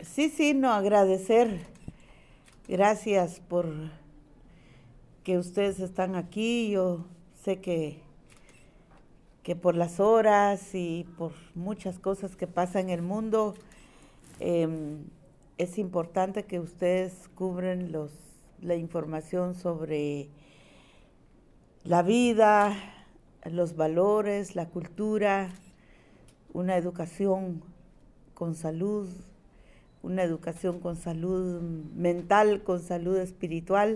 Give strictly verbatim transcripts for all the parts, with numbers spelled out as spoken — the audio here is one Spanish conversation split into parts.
Sí, sí, no, agradecer. Gracias por que ustedes están aquí. Yo sé que, que por las horas y por muchas cosas que pasan en el mundo, eh, es importante que ustedes cubren los, la información sobre la vida, los valores, la cultura, una educación con salud, una educación con salud mental, con salud espiritual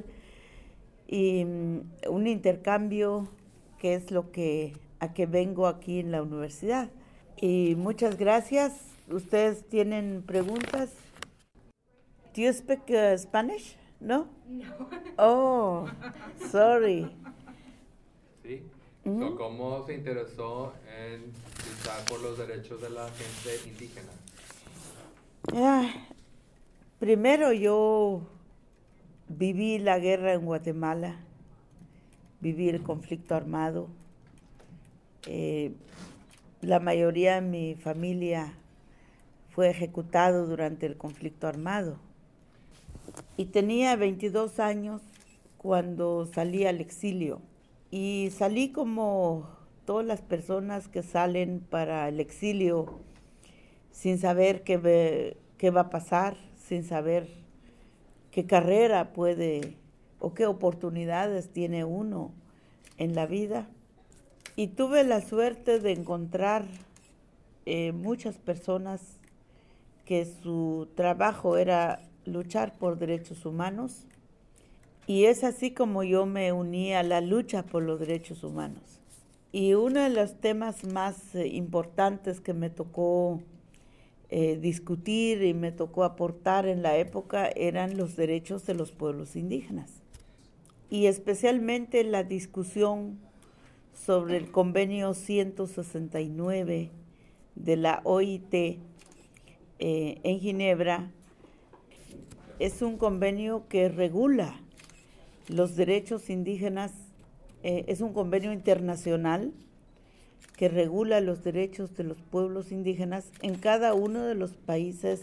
y um, un intercambio que es lo que a que vengo aquí en la universidad. Y muchas gracias. ¿Ustedes tienen preguntas? Do you speak uh, Spanish? No? No. Oh, sorry. ¿Sí? Ujú. So, ¿cómo se interesó en luchar por los derechos de la gente indígena? Ah, primero yo viví la guerra en Guatemala, viví el conflicto armado. Eh, la mayoría de mi familia fue ejecutado durante el conflicto armado. Y tenía veintidós años cuando salí al exilio. Y salí como todas las personas que salen para el exilio sin saber qué, ve, qué va a pasar, sin saber qué carrera puede o qué oportunidades tiene uno en la vida. Y tuve la suerte de encontrar eh, muchas personas que su trabajo era luchar por derechos humanos, y es así como yo me uní a la lucha por los derechos humanos. Y uno de los temas más eh, importantes que me tocó eh, discutir y me tocó aportar en la época eran los derechos de los pueblos indígenas, y especialmente la discusión sobre el convenio ciento sesenta y nueve de la O I T eh, en Ginebra. Es un convenio que regula los derechos indígenas, eh, es un convenio internacional que regula los derechos de los pueblos indígenas en cada uno de los países,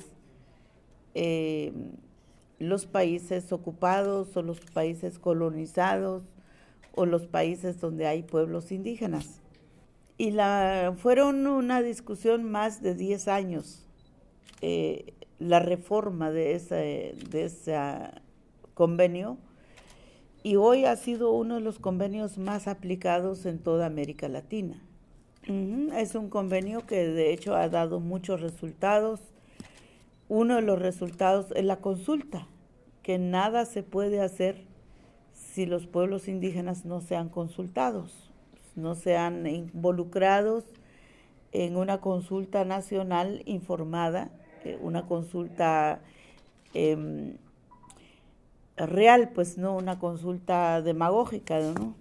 eh, los países ocupados o los países colonizados o los países donde hay pueblos indígenas. Y la, fueron una discusión más de diez años, eh, la reforma de ese, de ese convenio, y hoy ha sido uno de los convenios más aplicados en toda América Latina. Uh-huh. Es un convenio que de hecho ha dado muchos resultados. Uno de los resultados es la consulta, que nada se puede hacer si los pueblos indígenas no sean consultados, no sean involucrados en una consulta nacional informada, una consulta eh, real, pues no una consulta demagógica, ¿no?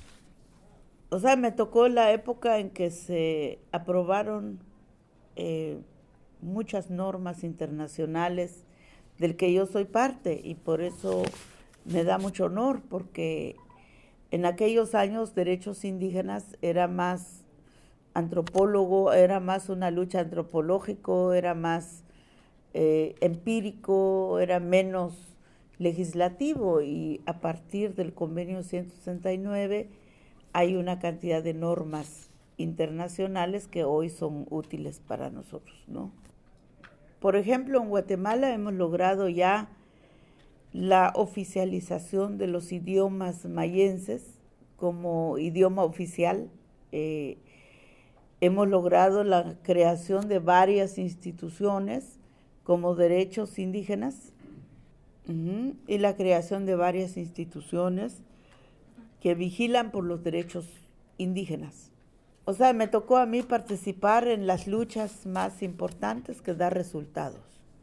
O sea, me tocó la época en que se aprobaron eh, muchas normas internacionales del que yo soy parte, y por eso me da mucho honor, porque en aquellos años derechos indígenas era más antropólogo, era más una lucha antropológico, era más eh, empírico, era menos legislativo, y a partir del convenio ciento sesenta y nueve hay una cantidad de normas internacionales que hoy son útiles para nosotros, ¿no? Por ejemplo, en Guatemala hemos logrado ya la oficialización de los idiomas mayenses como idioma oficial. Eh, hemos logrado la creación de varias instituciones como derechos indígenas, uh-huh, y la creación de varias instituciones que vigilan por los derechos indígenas. O sea, me tocó a mí participar en las luchas más importantes que dan resultados.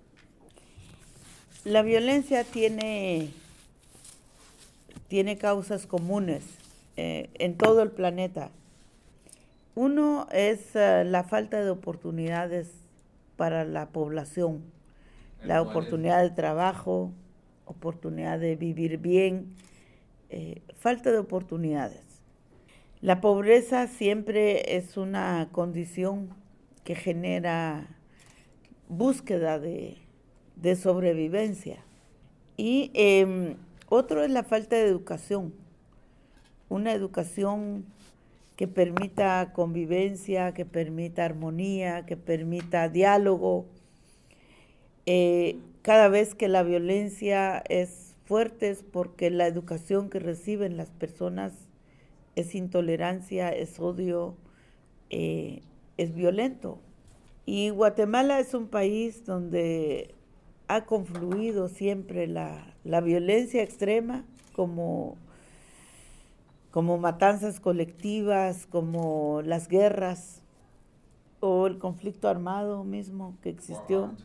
La violencia tiene, tiene causas comunes eh, en todo el planeta. Uno es uh, la falta de oportunidades para la población, la oportunidad de trabajo, oportunidad de vivir bien, eh, falta de oportunidades. La pobreza siempre es una condición que genera búsqueda de, de sobrevivencia. Y eh, otro es la falta de educación, una educación que permita convivencia, que permita armonía, que permita diálogo. Eh, cada vez que la violencia es fuerte es porque la educación que reciben las personas es intolerancia, es odio, eh, es violento. Y Guatemala es un país donde ha confluido siempre la, la violencia extrema como, como matanzas colectivas, como las guerras o el conflicto armado mismo que existió.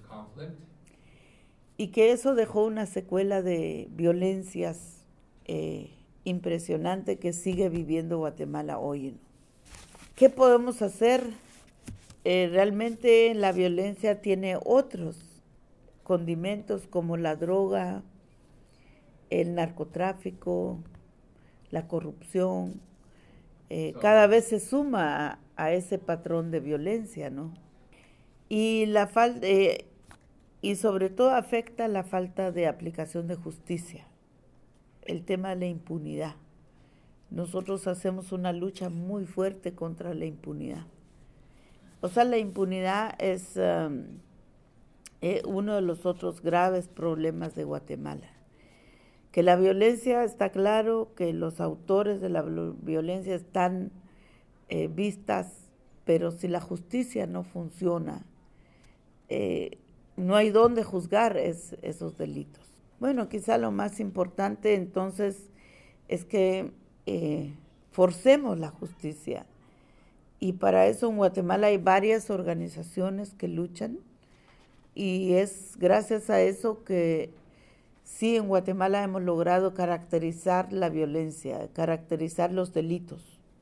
Y que eso dejó una secuela de violencias eh, impresionante que sigue viviendo Guatemala hoy. ¿Qué podemos hacer? Eh, realmente la violencia tiene otros condimentos como la droga, el narcotráfico, la corrupción. Eh, cada vez se suma a, a ese patrón de violencia, ¿no? Y la falta... Eh, Y sobre todo afecta la falta de aplicación de justicia, el tema de la impunidad. Nosotros hacemos una lucha muy fuerte contra la impunidad. O sea, la impunidad es um, eh, uno de los otros graves problemas de Guatemala. Que la violencia, está claro que los autores de la violencia están eh, vistas, pero si la justicia no funciona, eh, no hay dónde juzgar es, esos delitos. Bueno, quizá lo más importante entonces es que eh, forcemos la justicia. Y para eso en Guatemala hay varias organizaciones que luchan. Y es gracias a eso que sí en Guatemala hemos logrado caracterizar la violencia, caracterizar los delitos.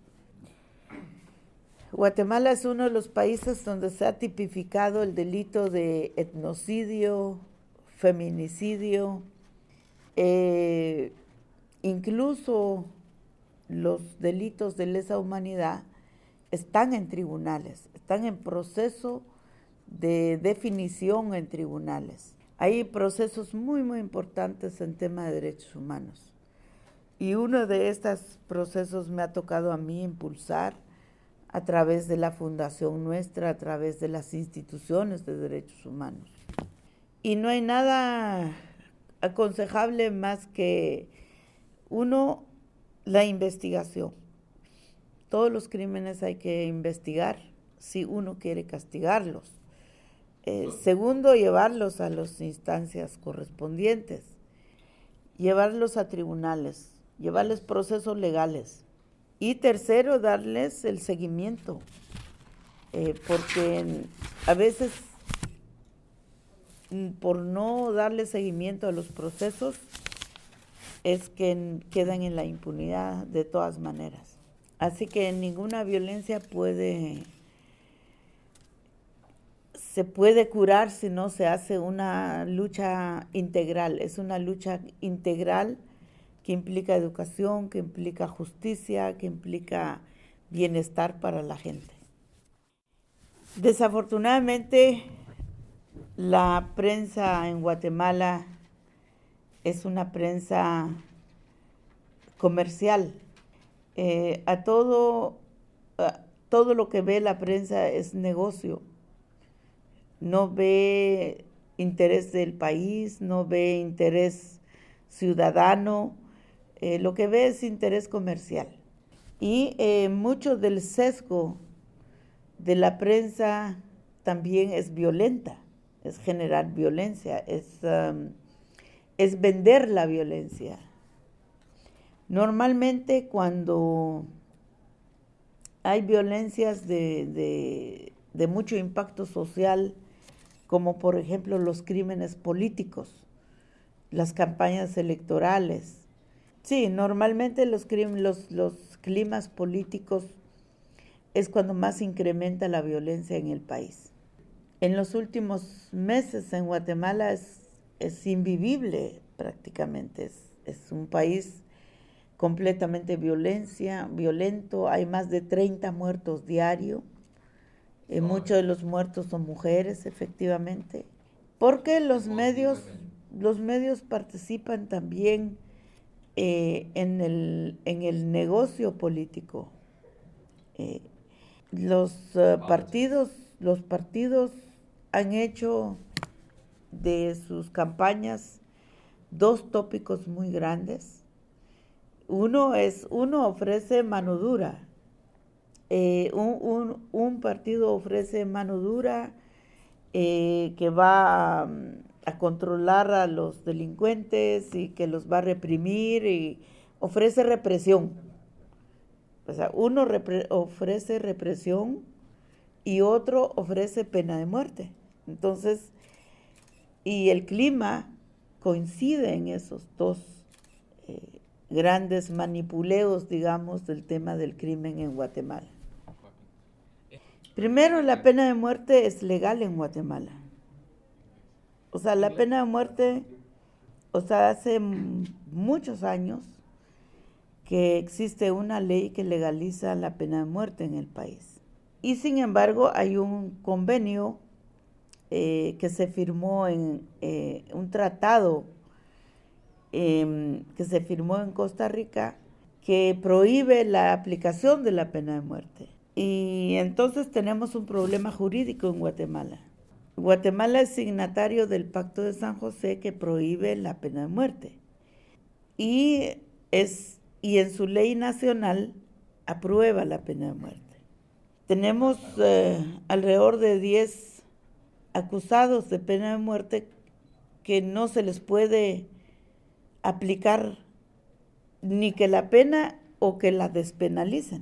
Guatemala es uno de los países donde se ha tipificado el delito de etnocidio, feminicidio, eh, incluso los delitos de lesa humanidad están en tribunales, están en proceso de definición en tribunales. Hay procesos muy, muy importantes en tema de derechos humanos. Y uno de estos procesos me ha tocado a mí impulsar a través de la fundación nuestra, a través de las instituciones de derechos humanos. Y no hay nada aconsejable más que, uno, la investigación. Todos los crímenes hay que investigar si uno quiere castigarlos. Eh, segundo, llevarlos a las instancias correspondientes, llevarlos a tribunales, llevarles procesos legales. Y tercero, darles el seguimiento, eh, porque a veces por no darle seguimiento a los procesos es que quedan en la impunidad de todas maneras. Así que ninguna violencia puede, se puede curar si no se hace una lucha integral. Es una lucha integral que implica educación, que implica justicia, que implica bienestar para la gente. Desafortunadamente, la prensa en Guatemala es una prensa comercial. Eh, a todo, a todo lo que ve la prensa es negocio. No ve interés del país, no ve interés ciudadano. Eh, lo que ve es interés comercial. Y eh, mucho del sesgo de la prensa también es violenta, es generar violencia, es, um, es vender la violencia. Normalmente cuando hay violencias de, de, de mucho impacto social, como por ejemplo los crímenes políticos, las campañas electorales, sí, normalmente los, los, los climas políticos es cuando más incrementa la violencia en el país. En los últimos meses en Guatemala es, es invivible prácticamente, es, es un país completamente violencia, violento, hay más de treinta muertos diarios, eh, muchos de los muertos son mujeres efectivamente, Porque los medios, los medios participan también eh, en el, en el negocio político. Eh, los uh, partidos, los partidos han hecho de sus campañas dos tópicos muy grandes. Uno es, uno ofrece mano dura. Eh, un, un, un partido ofrece mano dura eh, que va a, a controlar a los delincuentes y que los va a reprimir y ofrece represión. O sea, uno repre- ofrece represión y otro ofrece pena de muerte. Entonces, y el clima coincide en esos dos eh, grandes manipuleos, digamos, del tema del crimen en Guatemala. Primero, la pena de muerte es legal en Guatemala. O sea, la pena de muerte, o sea, hace m- muchos años que existe una ley que legaliza la pena de muerte en el país. Y sin embargo, hay un convenio eh, que se firmó en eh, un tratado eh, que se firmó en Costa Rica que prohíbe la aplicación de la pena de muerte. Y entonces tenemos un problema jurídico en Guatemala. Guatemala es signatario del Pacto de San José que prohíbe la pena de muerte. Y, es, y en su ley nacional aprueba la pena de muerte. Tenemos eh, alrededor de diez acusados de pena de muerte que no se les puede aplicar ni que la pena o que la despenalicen.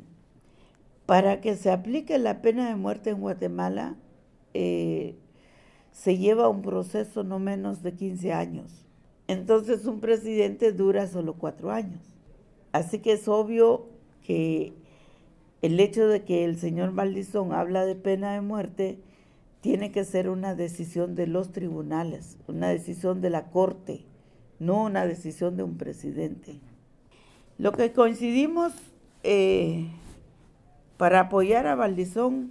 Para que se aplique la pena de muerte en Guatemala, eh, se lleva un proceso no menos de quince años. Entonces un presidente dura solo cuatro años. Así que es obvio que el hecho de que el señor Valdizón habla de pena de muerte tiene que ser una decisión de los tribunales, una decisión de la Corte, no una decisión de un presidente. Lo que coincidimos eh, para apoyar a Valdizón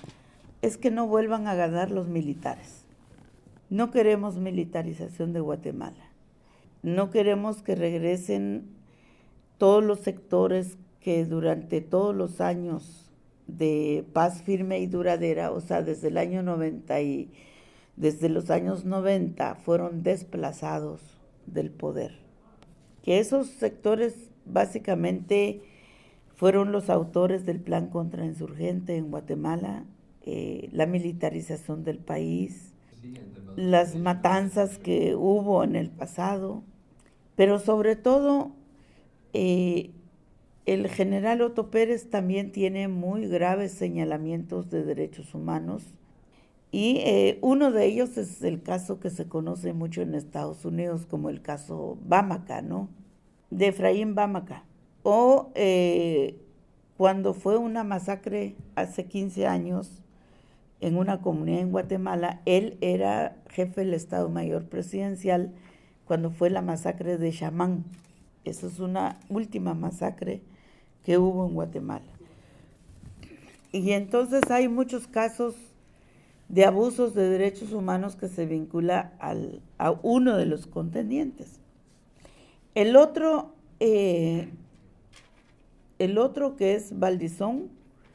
es que no vuelvan a ganar los militares. No queremos militarización de Guatemala. No queremos que regresen todos los sectores que durante todos los años de paz firme y duradera, o sea, desde el año noventa y desde los años noventa fueron desplazados del poder. Que esos sectores básicamente fueron los autores del plan contrainsurgente en Guatemala, eh, la militarización del país, las matanzas que hubo en el pasado, pero sobre todo eh, el general Otto Pérez también tiene muy graves señalamientos de derechos humanos y eh, uno de ellos es el caso que se conoce mucho en Estados Unidos como el caso Bámaca, ¿no? De Efraín Bámaca. O eh, cuando fue una masacre hace quince años en una comunidad en Guatemala, él era jefe del Estado Mayor Presidencial cuando fue la masacre de Chamán. Esa es una última masacre que hubo en Guatemala. Y entonces hay muchos casos de abusos de derechos humanos que se vincula al, a uno de los contendientes. El otro, eh, el otro que es Valdizón,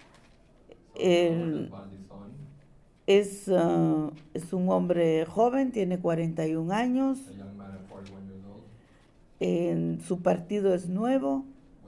el, es, uh, es un hombre joven, tiene cuarenta y un años, en su partido es nuevo,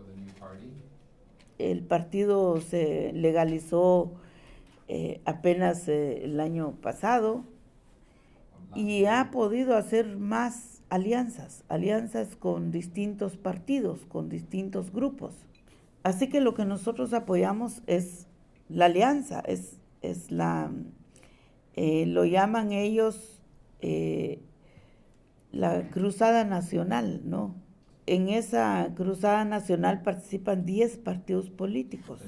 el partido se legalizó eh, apenas eh, el año pasado y ha podido hacer más alianzas, alianzas con distintos partidos, con distintos grupos. Así que lo que nosotros apoyamos es la alianza, es, es la, eh, lo llaman ellos eh, la Cruzada Nacional, ¿no? En esa Cruzada Nacional participan diez partidos políticos.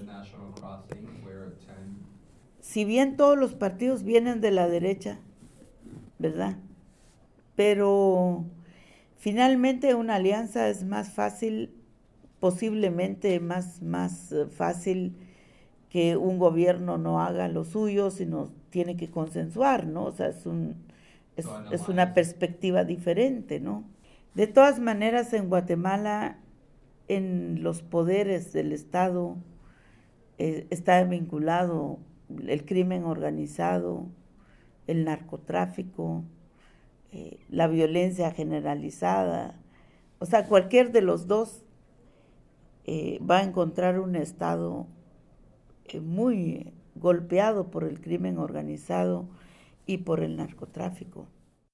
Si bien todos los partidos vienen de la derecha, ¿verdad? Pero finalmente una alianza es más fácil, posiblemente más, más fácil que un gobierno no haga lo suyo, sino tiene que consensuar, ¿no? O sea, es un, es, es una perspectiva diferente, ¿no? De todas maneras, en Guatemala, en los poderes del Estado, eh, está vinculado el crimen organizado, el narcotráfico, eh, la violencia generalizada. O sea, cualquier de los dos eh, va a encontrar un Estado eh, muy golpeado por el crimen organizado y por el narcotráfico.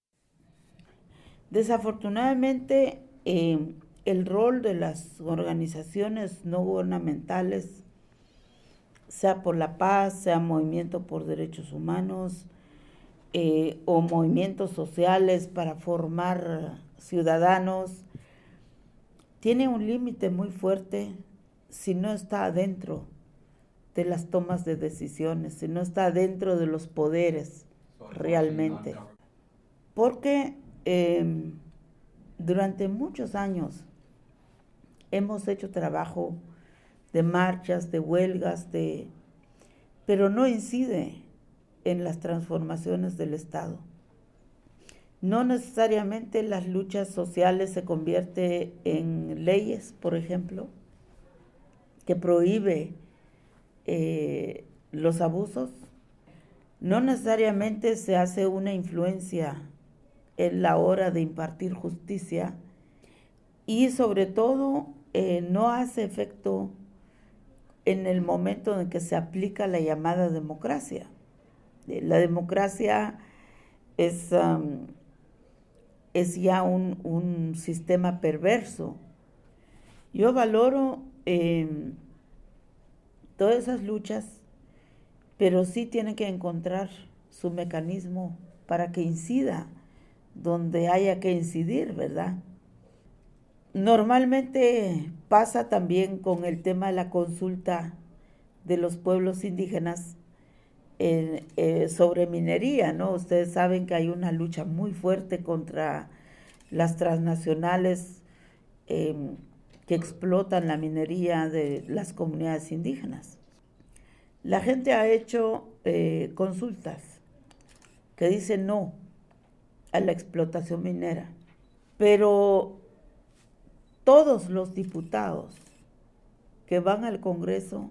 Desafortunadamente, eh, el rol de las organizaciones no gubernamentales, sea por la paz, sea movimiento por derechos humanos eh, o movimientos sociales para formar ciudadanos, tiene un límite muy fuerte si no está adentro de las tomas de decisiones, si no está dentro de los poderes realmente. Porque eh, durante muchos años hemos hecho trabajo de marchas, de huelgas, de, pero no incide en las transformaciones del Estado. No necesariamente las luchas sociales se convierten en leyes, por ejemplo, que prohíbe eh, los abusos. No necesariamente se hace una influencia en la hora de impartir justicia y sobre todo eh, no hace efecto en el momento en que se aplica la llamada democracia. La democracia es, um, es ya un, un sistema perverso. Yo valoro eh, todas esas luchas, pero sí tienen que encontrar su mecanismo para que incida donde haya que incidir, ¿verdad? Normalmente pasa también con el tema de la consulta de los pueblos indígenas eh, eh, sobre minería, ¿no? Ustedes saben que hay una lucha muy fuerte contra las transnacionales eh, que explotan la minería de las comunidades indígenas. La gente ha hecho eh, consultas que dicen no a la explotación minera, pero todos los diputados que van al Congreso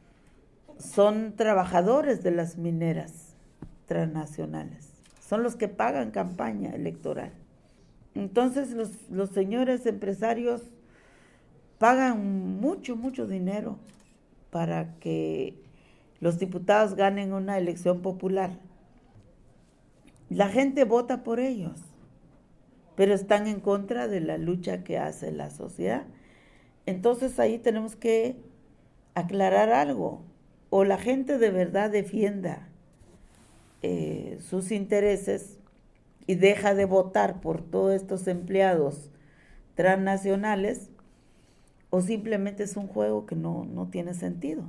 son trabajadores de las mineras transnacionales, son los que pagan campaña electoral. Entonces los, los señores empresarios pagan mucho, mucho dinero para que los diputados ganen una elección popular. La gente vota por ellos, pero están en contra de la lucha que hace la sociedad. Entonces ahí tenemos que aclarar algo. O la gente de verdad defienda eh, sus intereses y deja de votar por todos estos empleados transnacionales, o simplemente es un juego que no, no tiene sentido.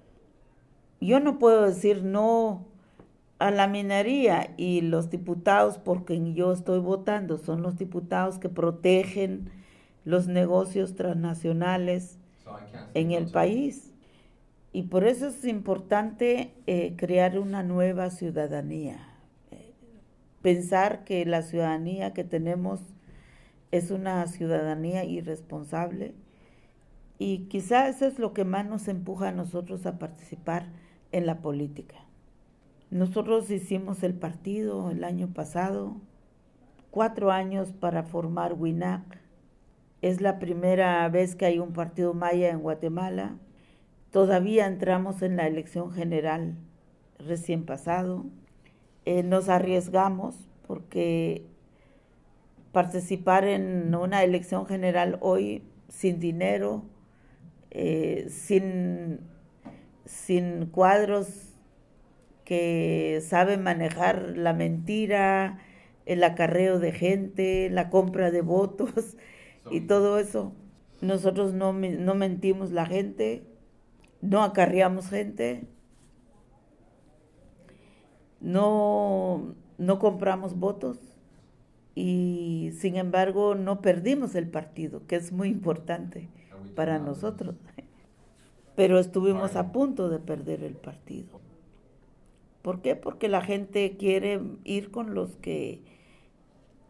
Yo no puedo decir no a la minería y los diputados por quien yo estoy votando son los diputados que protegen los negocios transnacionales en el país. Y por eso es importante eh, crear una nueva ciudadanía. Eh, pensar que la ciudadanía que tenemos es una ciudadanía irresponsable. Y quizás eso es lo que más nos empuja a nosotros a participar en la política. Nosotros hicimos el partido el año pasado, cuatro años para formar WINAC. Es la primera vez que hay un partido maya en Guatemala. Todavía entramos en la elección general recién pasado. Eh, nos arriesgamos porque participar en una elección general hoy sin dinero, eh, sin, sin cuadros que saben manejar la mentira, el acarreo de gente, la compra de votos y todo eso. Nosotros no, no mentimos la gente, no acarreamos gente, no, no compramos votos y sin embargo no perdimos el partido, que es muy importante para nosotros. Pero estuvimos a punto de perder el partido. ¿Por qué? Porque la gente quiere ir con los que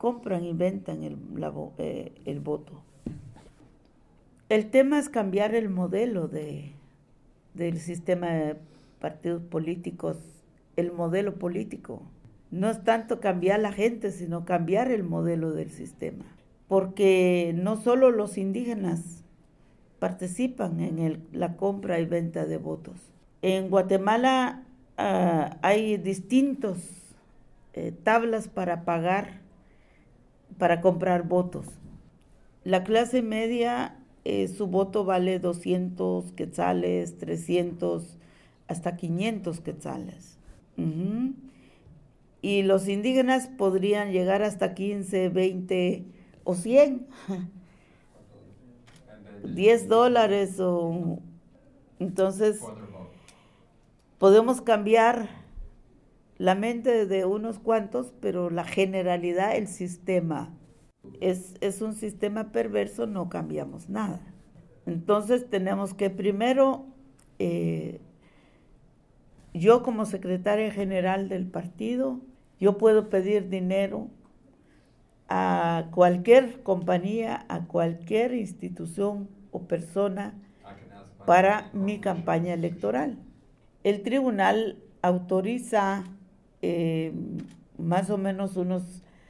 compran y vendan el, la, eh, el voto. El tema es cambiar el modelo de, del sistema de partidos políticos, el modelo político. No es tanto cambiar la gente, sino cambiar el modelo del sistema. Porque no solo los indígenas participan en el, la compra y venta de votos. En Guatemala uh, hay distintos eh, tablas para pagar, para comprar votos. La clase media, eh, su voto vale doscientos quetzales, trescientos, hasta quinientos quetzales. Uh-huh. Y los indígenas podrían llegar hasta quince, veinte o cien. diez dólares o... Entonces, podemos cambiar la mente de unos cuantos, pero la generalidad, el sistema, es, es un sistema perverso, no cambiamos nada. Entonces, tenemos que primero, eh, yo como secretaria general del partido, yo puedo pedir dinero a cualquier compañía, a cualquier institución o persona para mi campaña electoral. El tribunal autoriza eh, más o menos unos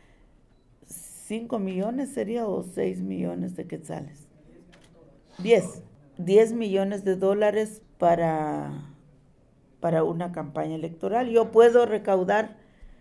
cinco millones, sería, o seis millones de quetzales. diez. diez millones de dólares para, para una campaña electoral. Yo puedo recaudar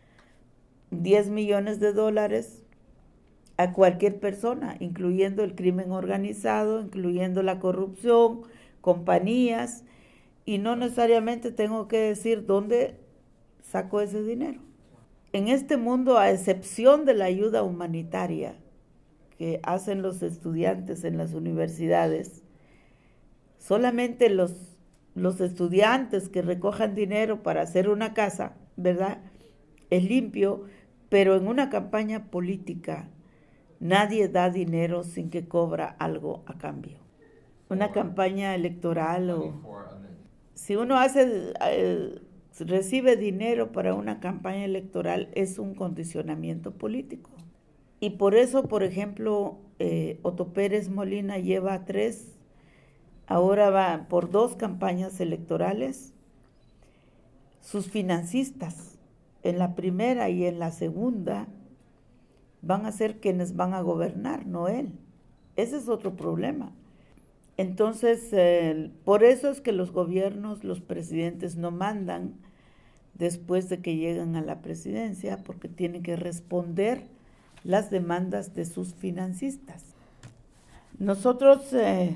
diez millones de dólares a cualquier persona, incluyendo el crimen organizado, incluyendo la corrupción, compañías, y no necesariamente tengo que decir dónde saco ese dinero. En este mundo, a excepción de la ayuda humanitaria que hacen los estudiantes en las universidades, solamente los, los estudiantes que recojan dinero para hacer una casa, ¿verdad?, es limpio, pero en una campaña política nadie da dinero sin que cobra algo a cambio. Una campaña electoral o... Si uno hace, eh, recibe dinero para una campaña electoral, es un condicionamiento político. Y por eso, por ejemplo, eh, Otto Pérez Molina lleva tres, ahora va por dos campañas electorales. Sus financistas, en la primera y en la segunda, van a ser quienes van a gobernar, no él. Ese es otro problema. Entonces, eh, por eso es que los gobiernos, los presidentes no mandan después de que llegan a la presidencia, porque tienen que responder las demandas de sus financistas. Nosotros eh,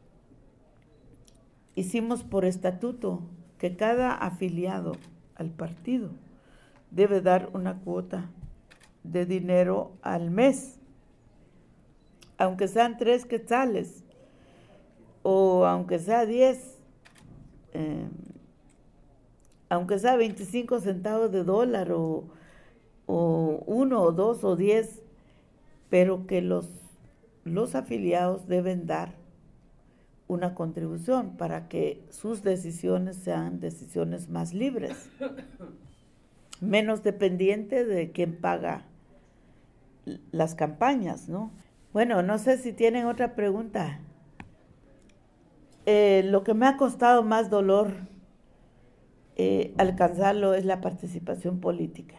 hicimos por estatuto que cada afiliado al partido debe dar una cuota de dinero al mes, aunque sean tres quetzales o aunque sea diez, eh, aunque sea veinticinco centavos de dólar o, o uno o dos o diez, pero que los, los afiliados deben dar una contribución para que sus decisiones sean decisiones más libres, menos dependiente de quién paga las campañas, ¿no? Bueno, no sé si tienen otra pregunta. Eh, lo que me ha costado más dolor eh, alcanzarlo es la participación política.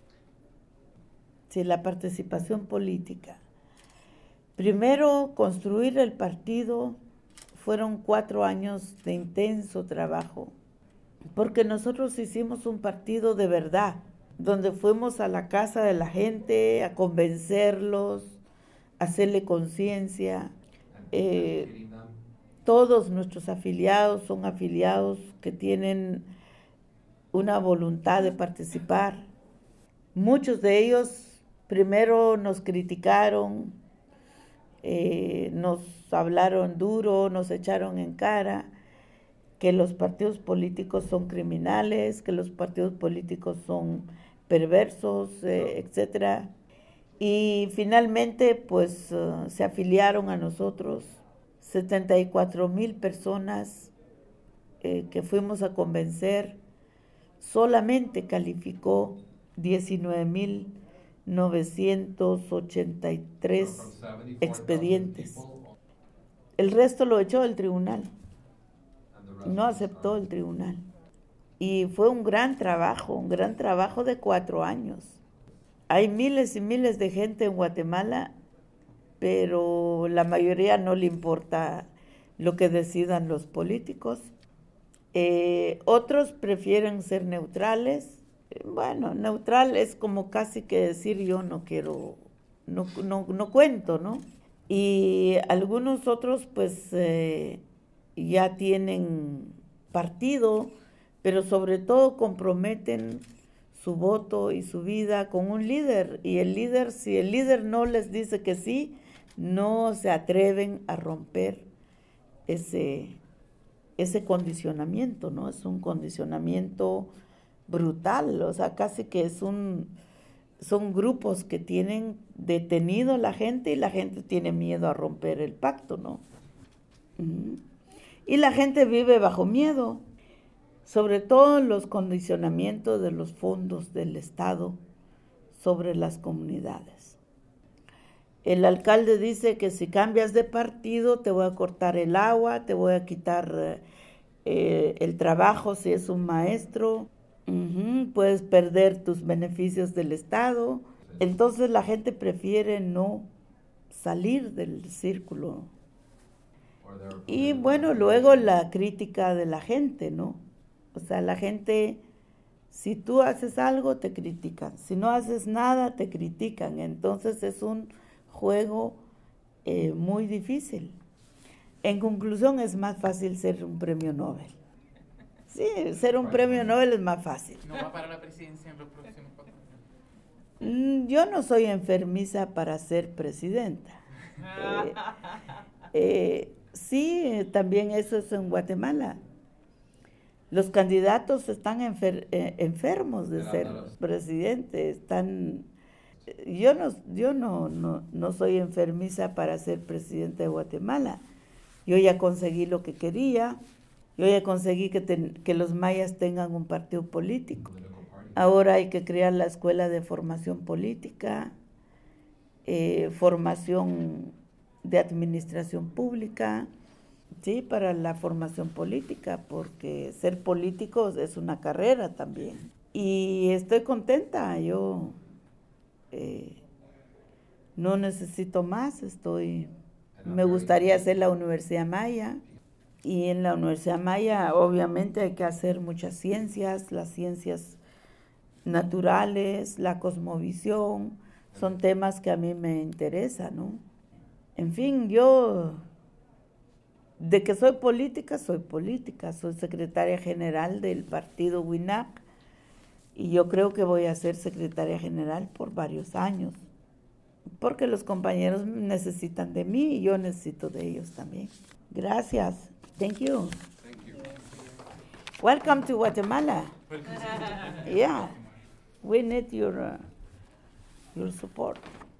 Sí, la participación política. Primero, construir el partido fueron cuatro años de intenso trabajo, porque nosotros hicimos un partido de verdad, donde fuimos a la casa de la gente a convencerlos, a hacerle conciencia. Eh, todos nuestros afiliados son afiliados que tienen una voluntad de participar. Muchos de ellos primero nos criticaron, eh, nos hablaron duro, nos echaron en cara que los partidos políticos son criminales, que los partidos políticos son perversos, eh, etcétera. Y finalmente, pues, uh, se afiliaron a nosotros setenta y cuatro mil personas eh, que fuimos a convencer. Solamente calificó diecinueve mil novecientos ochenta y tres expedientes. El resto lo echó el tribunal. No aceptó el tribunal. Y fue un gran trabajo, un gran trabajo de cuatro años. Hay miles y miles de gente en Guatemala, pero la mayoría no le importa lo que decidan los políticos. Eh, otros prefieren ser neutrales. Bueno, neutral es como casi que decir yo no quiero, no, no, no cuento, ¿no? Y algunos otros pues eh, ya tienen partido, pero sobre todo comprometen su voto y su vida con un líder. Y el líder, si el líder no les dice que sí, no se atreven a romper ese, ese condicionamiento, ¿no? Es un condicionamiento brutal, o sea, casi que es un, son grupos que tienen detenido a la gente y la gente tiene miedo a romper el pacto, ¿no? Uh-huh. Y la gente vive bajo miedo, sobre todo los condicionamientos de los fondos del Estado sobre las comunidades. El alcalde dice que si cambias de partido te voy a cortar el agua, te voy a quitar eh, el trabajo si es un maestro, uh-huh, puedes perder tus beneficios del Estado. Entonces la gente prefiere no salir del círculo. Y bueno, luego la crítica de la gente, ¿no? O sea, la gente, si tú haces algo, te critican. Si no haces nada, te critican. Entonces es un juego eh, muy difícil. En conclusión, es más fácil ser un premio Nobel. Sí, ser un premio Nobel es más fácil. ¿No va para la presidencia en los próximos cuatro años? Yo no soy enfermiza para ser presidenta. Eh, eh, sí, también eso es en Guatemala. Los candidatos están enfer- eh, enfermos de ser presidente, están... Yo no, yo no, no, no soy enfermiza para ser presidente de Guatemala. Yo ya conseguí lo que quería, yo ya conseguí que, ten, que los mayas tengan un partido político. Ahora hay que crear la escuela de formación política, eh, formación de administración pública, sí, para la formación política, porque ser político es una carrera también. Y estoy contenta, yo eh, no necesito más, estoy, me gustaría hacer la Universidad Maya, y en la Universidad Maya obviamente hay que hacer muchas ciencias, las ciencias naturales, la cosmovisión, son temas que a mí me interesan, ¿no? En fin, yo... De que soy política, soy política, soy secretaria general del partido WINAC y yo creo que voy a ser secretaria general por varios años, porque los compañeros necesitan de mí y yo necesito de ellos también. Gracias. Thank you. Thank you. Welcome to Guatemala. Yeah, we need your, uh, your support.